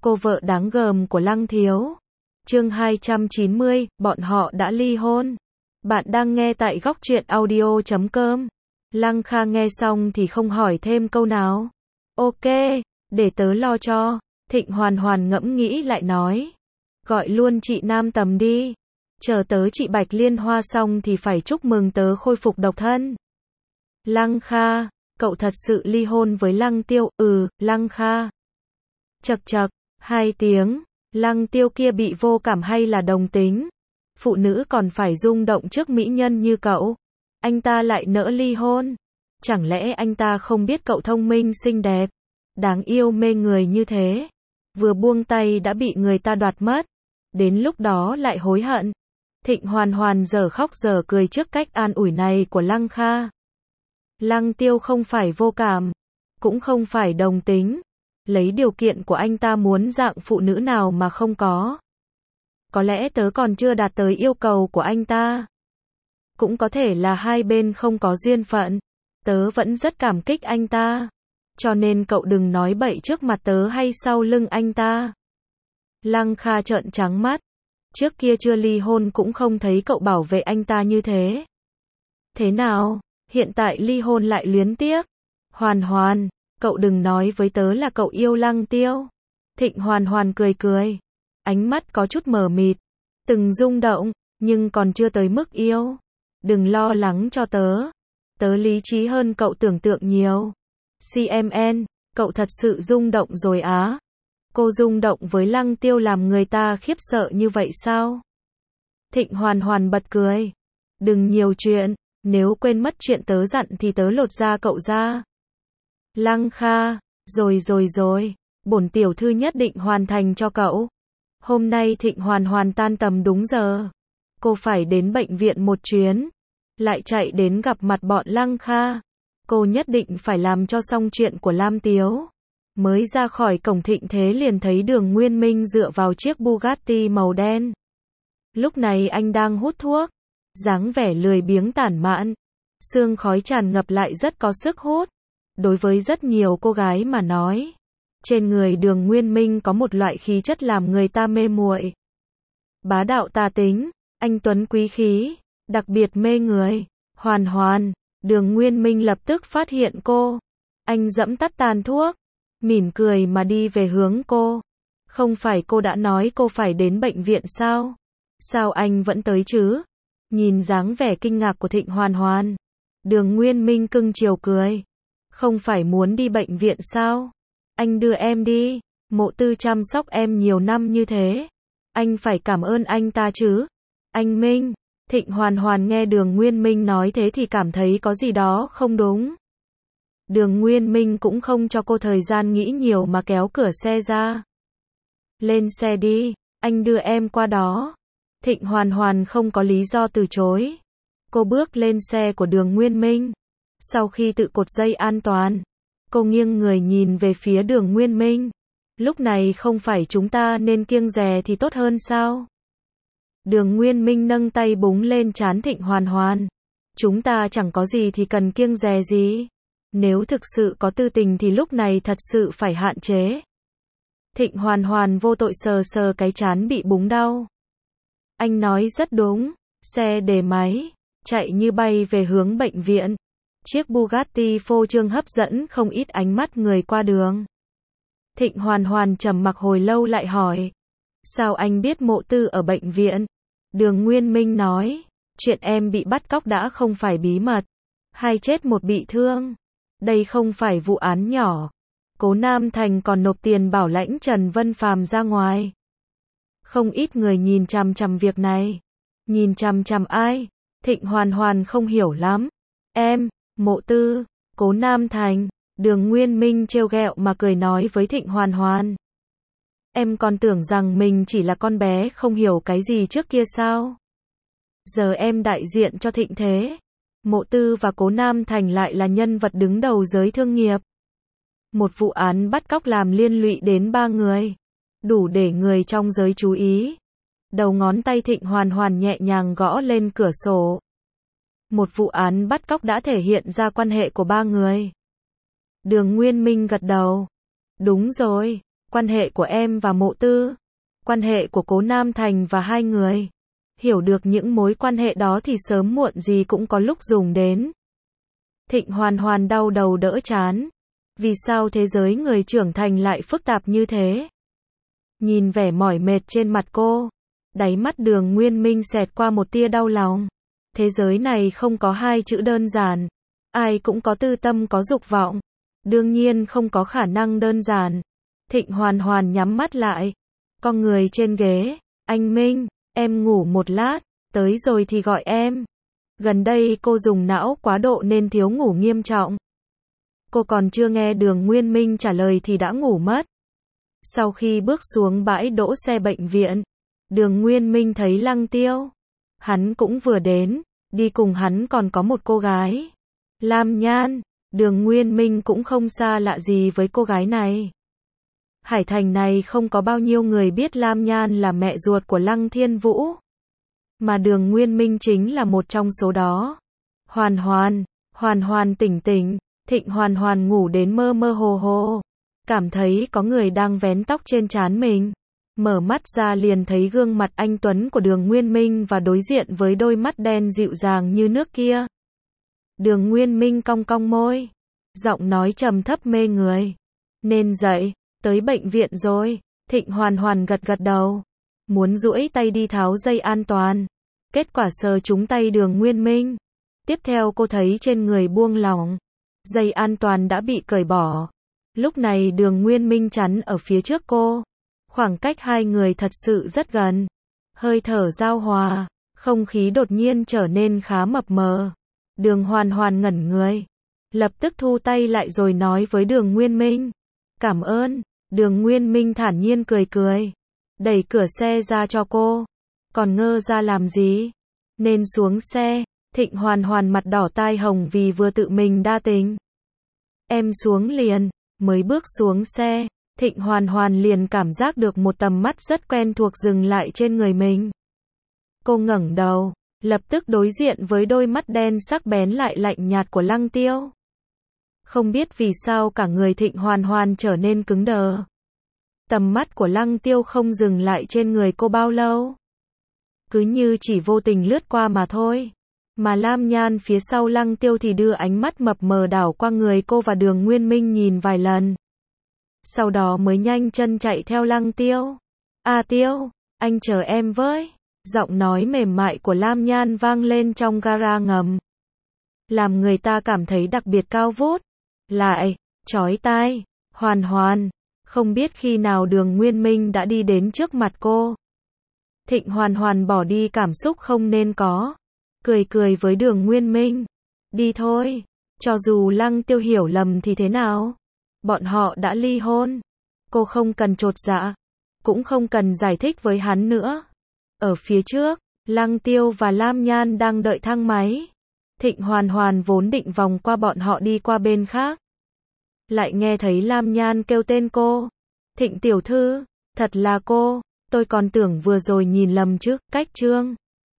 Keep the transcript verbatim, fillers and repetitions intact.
cô vợ đáng gờm của Lăng Thiếu. Chương hai trăm chín mươi, bọn họ đã ly hôn. Bạn đang nghe tại góc truyện audio chấm com. Lăng Kha nghe xong thì không hỏi thêm câu nào. Ok, để tớ lo cho. Thịnh Hoàn Hoàn ngẫm nghĩ lại nói. Gọi luôn chị Nam Tầm đi. Chờ tớ chị Bạch Liên Hoa xong thì phải chúc mừng tớ khôi phục độc thân. Lăng Kha, cậu thật sự ly hôn với Lăng Tiêu? Ừ, Lăng Kha. Chậc chậc, hai tiếng. Lăng Tiêu kia bị vô cảm hay là đồng tính? Phụ nữ còn phải rung động trước mỹ nhân như cậu. Anh ta lại nỡ ly hôn. Chẳng lẽ anh ta không biết cậu thông minh xinh đẹp, đáng yêu mê người như thế? Vừa buông tay đã bị người ta đoạt mất. Đến lúc đó lại hối hận. Thịnh Hoàn Hoàn giờ khóc giờ cười trước cách an ủi này của Lăng Kha. Lăng Tiêu không phải vô cảm, cũng không phải đồng tính. Lấy điều kiện của anh ta muốn dạng phụ nữ nào mà không có. Có lẽ tớ còn chưa đạt tới yêu cầu của anh ta. Cũng có thể là hai bên không có duyên phận. Tớ vẫn rất cảm kích anh ta. Cho nên cậu đừng nói bậy trước mặt tớ hay sau lưng anh ta. Lăng Kha trợn trắng mắt. Trước kia chưa ly hôn cũng không thấy cậu bảo vệ anh ta như thế. Thế nào, hiện tại ly hôn lại luyến tiếc? Hoàn Hoàn, cậu đừng nói với tớ là cậu yêu Lăng Tiêu. Thịnh Hoàn Hoàn cười cười. Ánh mắt có chút mờ mịt. Từng rung động, nhưng còn chưa tới mức yêu. Đừng lo lắng cho tớ. Tớ lý trí hơn cậu tưởng tượng nhiều. xê em en, cậu thật sự rung động rồi á? Cô rung động với Lăng Tiêu làm người ta khiếp sợ như vậy sao? Thịnh Hoàn Hoàn bật cười. Đừng nhiều chuyện, nếu quên mất chuyện tớ dặn thì tớ lột da cậu ra. Lăng Kha, rồi rồi rồi, bổn tiểu thư nhất định hoàn thành cho cậu. Hôm nay Thịnh Hoàn Hoàn tan tầm đúng giờ. Cô phải đến bệnh viện một chuyến. Lại chạy đến gặp mặt bọn Lăng Kha. Cô nhất định phải làm cho xong chuyện của Lam Tiếu. Mới ra khỏi cổng thịnh thế liền thấy Đường Nguyên Minh dựa vào chiếc Bugatti màu đen. Lúc này anh đang hút thuốc. Dáng vẻ lười biếng tản mạn. Sương khói tràn ngập lại rất có sức hút. Đối với rất nhiều cô gái mà nói. Trên người Đường Nguyên Minh có một loại khí chất làm người ta mê muội. Bá đạo tà tính, anh tuấn quý khí, đặc biệt mê người. Hoàn Hoàn, Đường Nguyên Minh lập tức phát hiện cô. Anh dẫm tắt tàn thuốc, mỉm cười mà đi về hướng cô. Không phải cô đã nói cô phải đến bệnh viện sao? Sao anh vẫn tới chứ? Nhìn dáng vẻ kinh ngạc của Thịnh Hoàn Hoàn. Đường Nguyên Minh cưng chiều cười. Không phải muốn đi bệnh viện sao? Anh đưa em đi. Mộ Tư chăm sóc em nhiều năm như thế. Anh phải cảm ơn anh ta chứ. Anh Minh. Thịnh Hoàn Hoàn nghe Đường Nguyên Minh nói thế thì cảm thấy có gì đó không đúng. Đường Nguyên Minh cũng không cho cô thời gian nghĩ nhiều mà kéo cửa xe ra. Lên xe đi, anh đưa em qua đó. Thịnh Hoàn Hoàn không có lý do từ chối. Cô bước lên xe của Đường Nguyên Minh. Sau khi tự cột dây an toàn, cô nghiêng người nhìn về phía Đường Nguyên Minh. Lúc này không phải chúng ta nên kiêng dè thì tốt hơn sao? Đường Nguyên Minh nâng tay búng lên trán Thịnh Hoàn Hoàn. Chúng ta chẳng có gì thì cần kiêng dè gì. Nếu thực sự có tư tình thì lúc này thật sự phải hạn chế. Thịnh Hoàn Hoàn vô tội sờ sờ cái trán bị búng đau. Anh nói rất đúng. Xe để máy, chạy như bay về hướng bệnh viện. Chiếc Bugatti phô trương hấp dẫn không ít ánh mắt người qua đường. Thịnh Hoàn Hoàn trầm mặc hồi lâu lại hỏi. Sao anh biết Mộ Tư ở bệnh viện? Đường Nguyên Minh nói. Chuyện em bị bắt cóc đã không phải bí mật. Hai chết một bị thương. Đây không phải vụ án nhỏ. Cố Nam Thành còn nộp tiền bảo lãnh Trần Vân Phàm ra ngoài. Không ít người nhìn chằm chằm việc này. Nhìn chằm chằm ai? Thịnh Hoàn Hoàn không hiểu lắm. Em, Mộ Tư, Cố Nam Thành. Đường Nguyên Minh trêu ghẹo mà cười nói với Thịnh Hoàn Hoàn. Em còn tưởng rằng mình chỉ là con bé không hiểu cái gì trước kia sao? Giờ em đại diện cho thịnh thế. Mộ Tư và Cố Nam Thành lại là nhân vật đứng đầu giới thương nghiệp. Một vụ án bắt cóc làm liên lụy đến ba người. Đủ để người trong giới chú ý. Đầu ngón tay Thịnh Hoàn Hoàn nhẹ nhàng gõ lên cửa sổ. Một vụ án bắt cóc đã thể hiện ra quan hệ của ba người. Đường Nguyên Minh gật đầu. Đúng rồi, quan hệ của em và Mộ Tư, quan hệ của Cố Nam Thành và hai người. Hiểu được những mối quan hệ đó thì sớm muộn gì cũng có lúc dùng đến. Thịnh Hoàn Hoàn đau đầu đỡ chán. Vì sao thế giới người trưởng thành lại phức tạp như thế? Nhìn vẻ mỏi mệt trên mặt cô, đáy mắt Đường Nguyên Minh xẹt qua một tia đau lòng. Thế giới này không có hai chữ đơn giản. Ai cũng có tư tâm có dục vọng. Đương nhiên không có khả năng đơn giản. Thịnh Hoàn Hoàn nhắm mắt lại. Con người trên ghế. Anh Minh, em ngủ một lát, tới rồi thì gọi em. Gần đây cô dùng não quá độ nên thiếu ngủ nghiêm trọng. Cô còn chưa nghe Đường Nguyên Minh trả lời thì đã ngủ mất. Sau khi bước xuống bãi đỗ xe bệnh viện, Đường Nguyên Minh thấy Lăng Tiêu. Hắn cũng vừa đến, đi cùng hắn còn có một cô gái. Lam Nhan, Đường Nguyên Minh cũng không xa lạ gì với cô gái này. Hải Thành này không có bao nhiêu người biết Lam Nhan là mẹ ruột của Lăng Thiên Vũ. Mà Đường Nguyên Minh chính là một trong số đó. Hoàn Hoàn, Hoàn Hoàn tỉnh tỉnh, Thịnh Hoàn Hoàn ngủ đến mơ mơ hồ hồ. Cảm thấy có người đang vén tóc trên trán mình. Mở mắt ra liền thấy gương mặt anh tuấn của Đường Nguyên Minh và đối diện với đôi mắt đen dịu dàng như nước kia. Đường Nguyên Minh cong cong môi. Giọng nói trầm thấp mê người. Nên dậy, tới bệnh viện rồi. Thịnh Hoàn Hoàn gật gật đầu. Muốn duỗi tay đi tháo dây an toàn. Kết quả sờ trúng tay Đường Nguyên Minh. Tiếp theo cô thấy trên người buông lỏng. Dây an toàn đã bị cởi bỏ. Lúc này Đường Nguyên Minh chắn ở phía trước cô. Khoảng cách hai người thật sự rất gần. Hơi thở giao hòa. Không khí đột nhiên trở nên khá mập mờ. Đường Hoàn Hoàn ngẩn người. Lập tức thu tay lại rồi nói với Đường Nguyên Minh. Cảm ơn. Đường Nguyên Minh thản nhiên cười cười. Đẩy cửa xe ra cho cô. Còn ngơ ra làm gì? Nên xuống xe. Thịnh Hoàn Hoàn mặt đỏ tai hồng vì vừa tự mình đa tình. Em xuống liền. Mới bước xuống xe, Thịnh Hoàn Hoàn liền cảm giác được một tầm mắt rất quen thuộc dừng lại trên người mình. Cô ngẩng đầu, lập tức đối diện với đôi mắt đen sắc bén lại lạnh nhạt của Lăng Tiêu. Không biết vì sao cả người Thịnh Hoàn Hoàn trở nên cứng đờ. Tầm mắt của Lăng Tiêu không dừng lại trên người cô bao lâu. Cứ như chỉ vô tình lướt qua mà thôi. Mà Lam Nhan phía sau Lăng Tiêu thì đưa ánh mắt mập mờ đảo qua người cô và Đường Nguyên Minh nhìn vài lần. Sau đó mới nhanh chân chạy theo Lăng Tiêu. À Tiêu, anh chờ em với. Giọng nói mềm mại của Lam Nhan vang lên trong gara ngầm. Làm người ta cảm thấy đặc biệt cao vút. Lại, chói tai, Hoàn Hoàn. Không biết khi nào Đường Nguyên Minh đã đi đến trước mặt cô. Thịnh Hoàn Hoàn bỏ đi cảm xúc không nên có. Cười cười với Đường Nguyên Minh. Đi thôi. Cho dù Lăng Tiêu hiểu lầm thì thế nào? Bọn họ đã ly hôn. Cô không cần chột dạ. Cũng không cần giải thích với hắn nữa. Ở phía trước, Lăng Tiêu và Lam Nhan đang đợi thang máy. Thịnh Hoàn Hoàn vốn định vòng qua bọn họ đi qua bên khác. Lại nghe thấy Lam Nhan kêu tên cô. Thịnh tiểu thư, thật là cô. Tôi còn tưởng vừa rồi nhìn lầm chứ. Cách Trương.